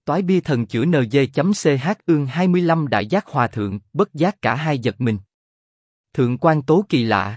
Toái bia thần chữa NG.ch ương 25 đại giác hòa thượng, bất giác cả hai giật mình. Thượng quan Tố kỳ lạ.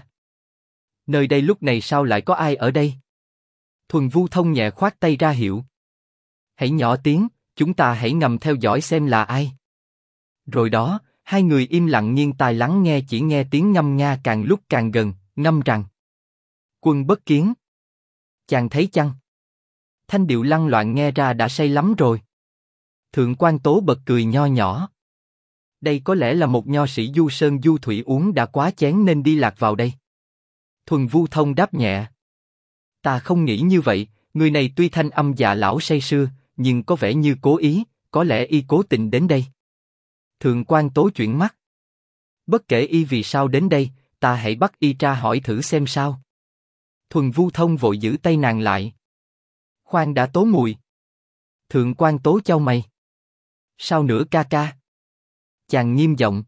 Nơi đây lúc này sao lại có ai ở đây? Thuần Vu Thông nhẹ khoát tay ra hiệu. Hãy nhỏ tiếng, chúng ta hãy ngầm theo dõi xem là ai. Rồi đó, hai người im lặng nghiêng tai lắng nghe, chỉ nghe tiếng ngâm nga càng lúc càng gần, ngâm rằng: Quân bất kiến. Chàng thấy chăng? Thanh điệu lăng loạn nghe ra đã say lắm rồi. Thượng quan Tố bật cười nho nhỏ. Đây có lẽ là một nho sĩ du sơn du thủy uống đã quá chén nên đi lạc vào đây. Thuần Vu Thông đáp nhẹ. Ta không nghĩ như vậy, người này tuy thanh âm già lão say sưa, nhưng có vẻ như cố ý, có lẽ y cố tình đến đây. Thượng quan Tố chuyển mắt. Bất kể y vì sao đến đây, ta hãy bắt y tra hỏi thử xem sao. Thuần Vu Thông vội giữ tay nàng lại. Khoan đã Tố mùi. Thượng quan Tố chau mày. Sao nữa ca ca? Chàng nghiêm giọng.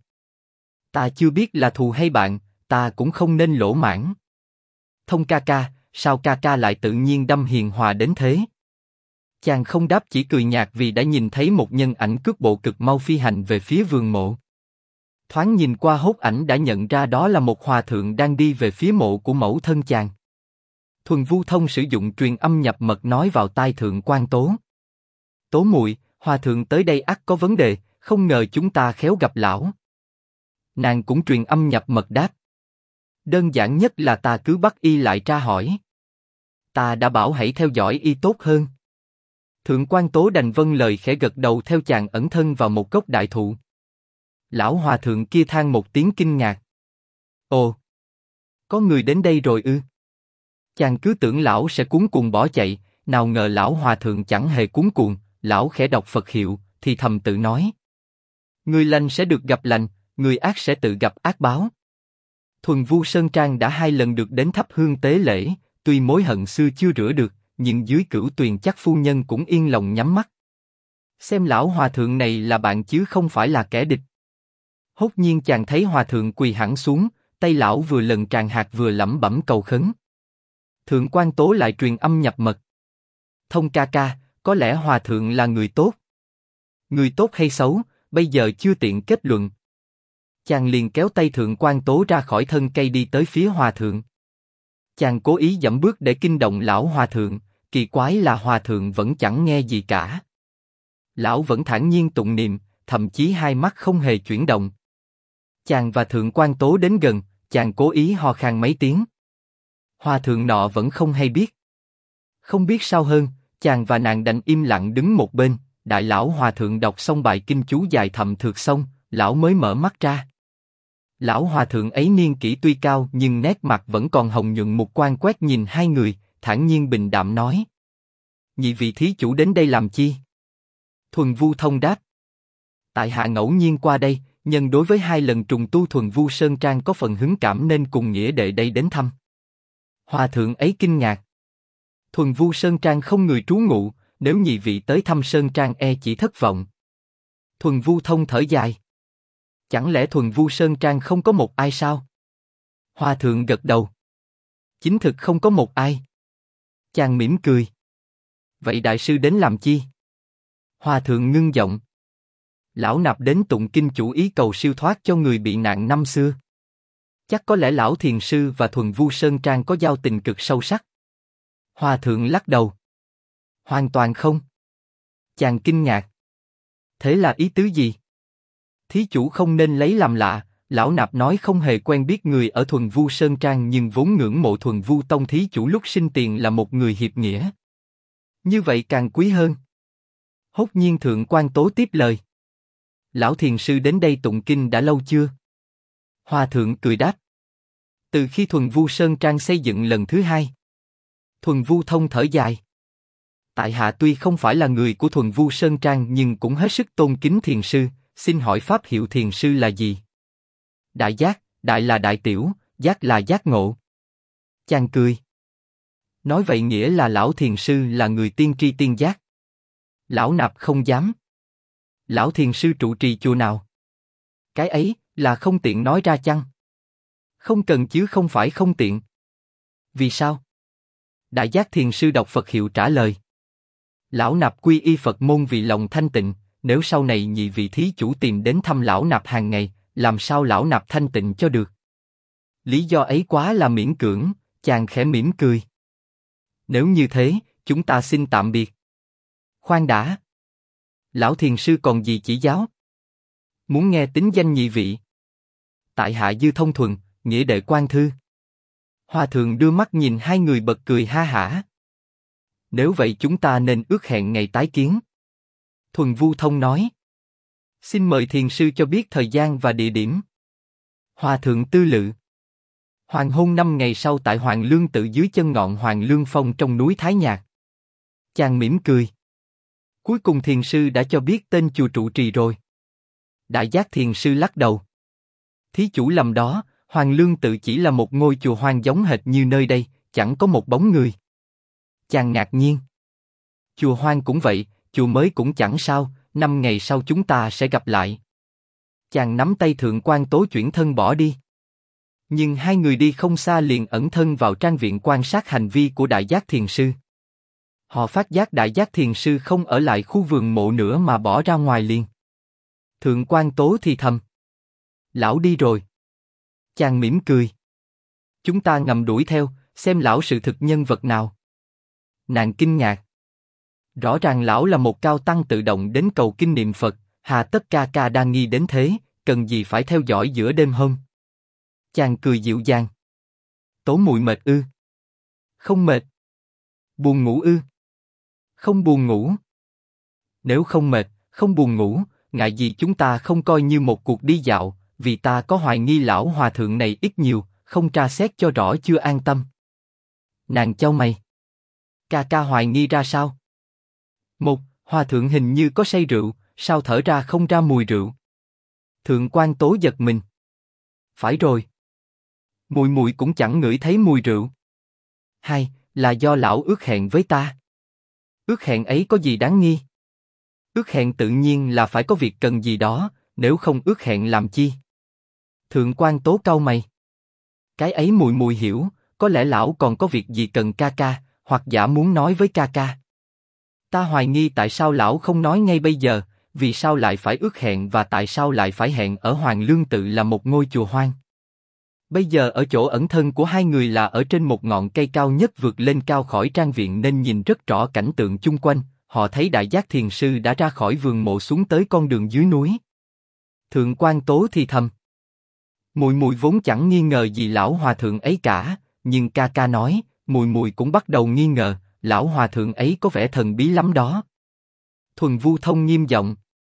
Ta chưa biết là thù hay bạn, ta cũng không nên lỗ mãn. Thông ca ca, sao ca ca lại tự nhiên đâm hiền hòa đến thế? Chàng không đáp, chỉ cười nhạt vì đã nhìn thấy một nhân ảnh cước bộ cực mau phi hành về phía vườn mộ. Thoáng nhìn qua hốt ảnh đã nhận ra đó là một hòa thượng đang đi về phía mộ của mẫu thân chàng. Thuần Vu Thông sử dụng truyền âm nhập mật nói vào tai Thượng quan Tố. Tố muội, hòa thượng tới đây ắt có vấn đề, không ngờ chúng ta khéo gặp lão. Nàng cũng truyền âm nhập mật đáp. Đơn giản nhất là ta cứ bắt y lại tra hỏi. Ta đã bảo hãy theo dõi y tốt hơn. Thượng quan Tố đành vâng lời khẽ gật đầu theo chàng ẩn thân vào một gốc đại thụ. Lão hòa thượng kia than một tiếng kinh ngạc. Ồ, có người đến đây rồi ư? Chàng cứ tưởng lão sẽ cuống cuồng bỏ chạy, nào ngờ lão hòa thượng chẳng hề cuống cuồng, lão khẽ đọc Phật hiệu, thì thầm tự nói. Người lành sẽ được gặp lành, người ác sẽ tự gặp ác báo. Thuần Vu Sơn Trang đã 2 lần được đến thắp hương tế lễ, tuy mối hận xưa chưa rửa được, nhưng dưới Cửu Tuyền chắc phu nhân cũng yên lòng nhắm mắt. Xem lão hòa thượng này là bạn chứ không phải là kẻ địch. Hốt nhiên chàng thấy hòa thượng quỳ hẳn xuống, tay lão vừa lần tràn hạt vừa lẩm bẩm cầu khấn. Thượng quan Tố lại truyền âm nhập mật. Thông ca ca, có lẽ hòa thượng là người tốt. Người tốt hay xấu, bây giờ chưa tiện kết luận. Chàng liền kéo tay Thượng quan Tố ra khỏi thân cây đi tới phía hòa thượng. Chàng cố ý dẫm bước để kinh động lão hòa thượng, kỳ quái là hòa thượng vẫn chẳng nghe gì cả. Lão vẫn thản nhiên tụng niệm, thậm chí hai mắt không hề chuyển động. Chàng và Thượng quan Tố đến gần, chàng cố ý ho khan mấy tiếng. Hòa thượng nọ vẫn không hay biết. Không biết sao hơn, chàng và nàng đành im lặng đứng một bên, đại lão hòa thượng đọc xong bài kinh chú dài thầm thượt xong, lão mới mở mắt ra. Lão hòa thượng ấy niên kỷ tuy cao nhưng nét mặt vẫn còn hồng nhuận, mục quan quét nhìn hai người, thản nhiên bình đạm nói. Nhị vị thí chủ đến đây làm chi? Thuần Vu Thông đáp. Tại hạ ngẫu nhiên qua đây, nhân đối với 2 lần trùng tu Thuần Vu Sơn Trang có phần hứng cảm nên cùng nghĩa đệ đây đến thăm. Hòa thượng ấy kinh ngạc. Thuần Vu Sơn Trang không người trú ngụ, nếu nhị vị tới thăm Sơn Trang e chỉ thất vọng. Thuần Vu Thông thở dài. Chẳng lẽ Thuần Vu Sơn Trang không có một ai sao? Hòa thượng gật đầu. Chính thực không có một ai. Chàng mỉm cười. Vậy đại sư đến làm chi? Hòa thượng ngưng giọng. Lão nạp đến tụng kinh chủ ý cầu siêu thoát cho người bị nạn năm xưa. Chắc có lẽ lão thiền sư và Thuần Vu Sơn Trang có giao tình cực sâu sắc. Hòa thượng lắc đầu. Hoàn toàn không. Chàng kinh ngạc. Thế là ý tứ gì? Thí chủ không nên lấy làm lạ, lão nạp nói không hề quen biết người ở Thuần Vu Sơn Trang nhưng vốn ngưỡng mộ Thuần Vu Tông thí chủ lúc sinh tiền là một người hiệp nghĩa. Như vậy càng quý hơn. Hốt nhiên Thượng quan Tố tiếp lời. Lão thiền sư đến đây tụng kinh đã lâu chưa? Hòa thượng cười đáp. Từ khi Thuần Vu Sơn Trang xây dựng lần thứ 2. Thuần Vu Thông thở dài. Tại hạ tuy không phải là người của Thuần Vu Sơn Trang nhưng cũng hết sức tôn kính thiền sư, xin hỏi pháp hiệu thiền sư là gì? Đại giác, đại là đại tiểu, giác là giác ngộ. Chàng cười. Nói vậy nghĩa là lão thiền sư là người tiên tri tiên giác. Lão nạp không dám. Lão thiền sư trụ trì chùa nào? Cái ấy là không tiện nói ra chăng? Không cần chứ không phải không tiện. Vì sao? Đại giác thiền sư đọc Phật hiệu trả lời. Lão nạp quy y Phật môn vì lòng thanh tịnh, nếu sau này nhị vị thí chủ tìm đến thăm lão nạp hàng ngày, làm sao lão nạp thanh tịnh cho được? Lý do ấy quá là miễn cưỡng, chàng khẽ mỉm cười. Nếu như thế, chúng ta xin tạm biệt. Khoan đã. Lão thiền sư còn gì chỉ giáo? Muốn nghe tính danh nhị vị? Tại hạ Dư Thông Thuần, nghĩa đệ Quan Thư. Hòa thượng đưa mắt nhìn hai người bật cười ha hả. Nếu vậy chúng ta nên ước hẹn ngày tái kiến. Thuần Vu Thông nói. Xin mời thiền sư cho biết thời gian và địa điểm. Hòa thượng tư lự. Hoàng hôn 5 ngày sau tại Hoàng Lương Tự dưới chân ngọn Hoàng Lương Phong trong núi Thái Nhạc. Chàng mỉm cười. Cuối cùng thiền sư đã cho biết tên chùa trụ trì rồi. Đại Giác thiền sư lắc đầu. Thí chủ lầm đó, Hoàng Lương Tự chỉ là một ngôi chùa hoang giống hệt như nơi đây, chẳng có một bóng người. Chàng ngạc nhiên. Chùa hoang cũng vậy, chùa mới cũng chẳng sao, 5 ngày sau chúng ta sẽ gặp lại. Chàng nắm tay Thượng Quan Tố chuyển thân bỏ đi. Nhưng hai người đi không xa liền ẩn thân vào trang viện quan sát hành vi của Đại Giác thiền sư. Họ phát giác Đại Giác thiền sư không ở lại khu vườn mộ nữa mà bỏ ra ngoài liền. Thượng Quan Tố thì thầm. Lão đi rồi. Chàng mỉm cười. Chúng ta ngầm đuổi theo, xem lão sự thực nhân vật nào. Nàng kinh ngạc. Rõ ràng lão là một cao tăng tự động đến cầu kinh niệm Phật, hà tất ca ca đang nghi đến thế, cần gì phải theo dõi giữa đêm hôm. Chàng cười dịu dàng. Tố muội mệt ư? Không mệt. Buồn ngủ ư? Không buồn ngủ. Nếu không mệt, không buồn ngủ, ngại gì chúng ta không coi như một cuộc đi dạo, vì ta có hoài nghi lão hòa thượng này ít nhiều, không tra xét cho rõ chưa an tâm. Nàng chau mày. Ca ca hoài nghi ra sao? Một, hòa thượng hình như có say rượu, sao thở ra không ra mùi rượu? Thượng Quan Tố giật mình. Phải rồi. Mùi mùi cũng chẳng ngửi thấy mùi rượu. Hai, là do lão ước hẹn với ta. Ước hẹn ấy có gì đáng nghi? Ước hẹn tự nhiên là phải có việc cần gì đó, nếu không ước hẹn làm chi? Thượng Quan Tố cau mày. Cái ấy mùi mùi hiểu, có lẽ lão còn có việc gì cần ca ca, hoặc giả muốn nói với ca ca. Ta hoài nghi tại sao lão không nói ngay bây giờ, vì sao lại phải ước hẹn và tại sao lại phải hẹn ở Hoàng Lương Tự là một ngôi chùa hoang. Bây giờ ở chỗ ẩn thân của hai người là ở trên một ngọn cây cao nhất vượt lên cao khỏi trang viện nên nhìn rất rõ cảnh tượng chung quanh, họ thấy Đại Giác thiền sư đã ra khỏi vườn mộ xuống tới con đường dưới núi. Thượng Quan Tố thì thầm. Mùi mùi vốn chẳng nghi ngờ gì lão hòa thượng ấy cả, nhưng ca ca nói, mùi mùi cũng bắt đầu nghi ngờ, lão hòa thượng ấy có vẻ thần bí lắm đó. Thuần Vu Thông nghiêm giọng.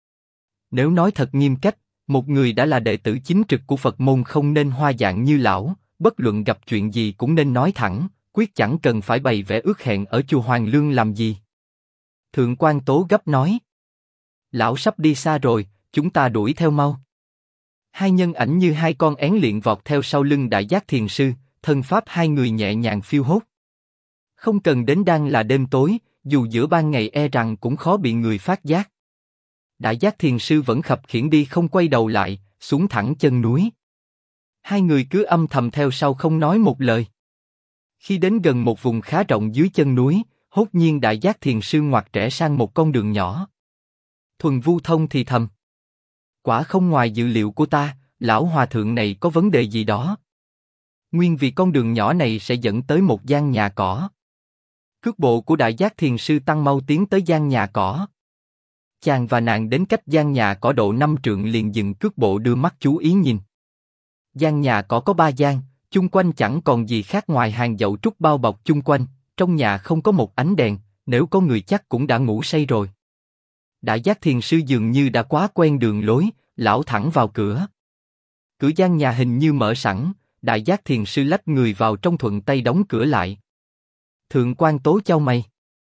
Nếu nói thật nghiêm cách, một người đã là đệ tử chính trực của Phật môn không nên hoa dạng như lão, bất luận gặp chuyện gì cũng nên nói thẳng, quyết chẳng cần phải bày vẽ ước hẹn ở chùa Hoàng Lương làm gì. Thượng Quan Tố gấp nói. Lão sắp đi xa rồi, chúng ta đuổi theo mau. Hai nhân ảnh như hai con én liệng vọt theo sau lưng Đại Giác thiền sư, thân pháp hai người nhẹ nhàng phiêu hốt. Không cần đến đang là đêm tối, dù giữa ban ngày e rằng cũng khó bị người phát giác. Đại Giác thiền sư vẫn khập khiễng đi không quay đầu lại, xuống thẳng chân núi. Hai người cứ âm thầm theo sau không nói một lời. Khi đến gần một vùng khá rộng dưới chân núi, hốt nhiên Đại Giác thiền sư ngoặt rẽ sang một con đường nhỏ. Thuần Vu Thông thì thầm. Quả không ngoài dự liệu của ta, lão hòa thượng này có vấn đề gì đó. Nguyên vì con đường nhỏ này sẽ dẫn tới một gian nhà cỏ. Cước bộ của Đại Giác thiền sư tăng mau tiến tới gian nhà cỏ. Chàng và nàng đến cách gian nhà cỏ độ 5 trượng liền dừng cước bộ đưa mắt chú ý nhìn. Gian nhà cỏ có 3 gian, chung quanh chẳng còn gì khác ngoài hàng dậu trúc bao bọc chung quanh, trong nhà không có một ánh đèn, nếu có người chắc cũng đã ngủ say rồi. Đại Giác thiền sư dường như đã quá quen đường lối, lão thẳng vào cửa. Cửa gian nhà hình như mở sẵn, Đại Giác thiền sư lách người vào trong thuận tay đóng cửa lại. Thượng Quan Tố chau mày.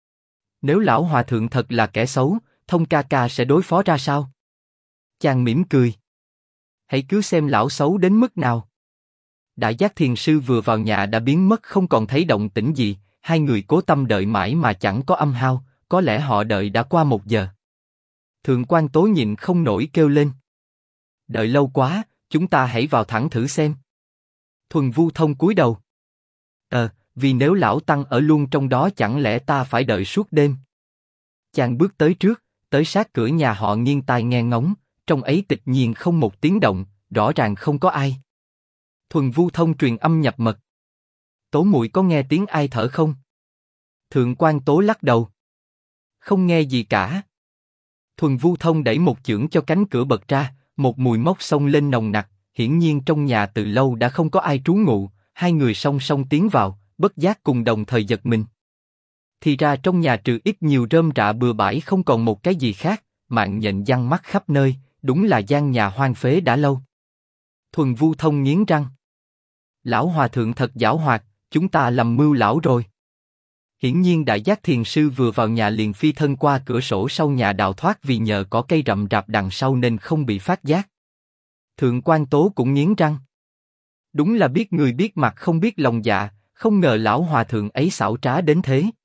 Nếu lão hòa thượng thật là kẻ xấu, Thông ca ca sẽ đối phó ra sao? Chàng mỉm cười. Hãy cứ xem lão xấu đến mức nào. Đại Giác thiền sư vừa vào nhà đã biến mất không còn thấy động tĩnh gì, hai người cố tâm đợi mãi mà chẳng có âm hao, có lẽ họ đợi đã qua 1 giờ. Thượng Quan Tố nhịn không nổi kêu lên. Đợi lâu quá, chúng ta hãy vào thẳng thử xem. Thuần Vu Thông cúi đầu. Vì nếu lão tăng ở luôn trong đó chẳng lẽ ta phải đợi suốt đêm? Chàng bước tới trước, tới sát cửa nhà họ nghiêng tai nghe ngóng, trong ấy tịch nhiên không một tiếng động, rõ ràng không có ai. Thuần Vu Thông truyền âm nhập mật. Tố muội có nghe tiếng ai thở không? Thượng quan Tố lắc đầu. Không nghe gì cả. Thuần Vu Thông đẩy một chưởng cho cánh cửa bật ra, một mùi mốc xông lên nồng nặc, hiển nhiên trong nhà từ lâu đã không có ai trú ngụ, hai người song song tiến vào, bất giác cùng đồng thời giật mình. Thì ra trong nhà trừ ít nhiều rơm rạ bừa bãi không còn một cái gì khác, mạng nhện giăng mắt khắp nơi, đúng là gian nhà hoang phế đã lâu. Thuần Vu Thông nghiến răng. Lão hòa thượng thật giảo hoạt, chúng ta lầm mưu lão rồi. Hiển nhiên Đại Giác Thiền sư vừa vào nhà liền phi thân qua cửa sổ sau nhà đào thoát vì nhờ có cây rậm rạp đằng sau nên không bị phát giác. Thượng quan Tố cũng nghiến răng. Đúng là biết người biết mặt không biết lòng dạ, không ngờ lão hòa thượng ấy xảo trá đến thế.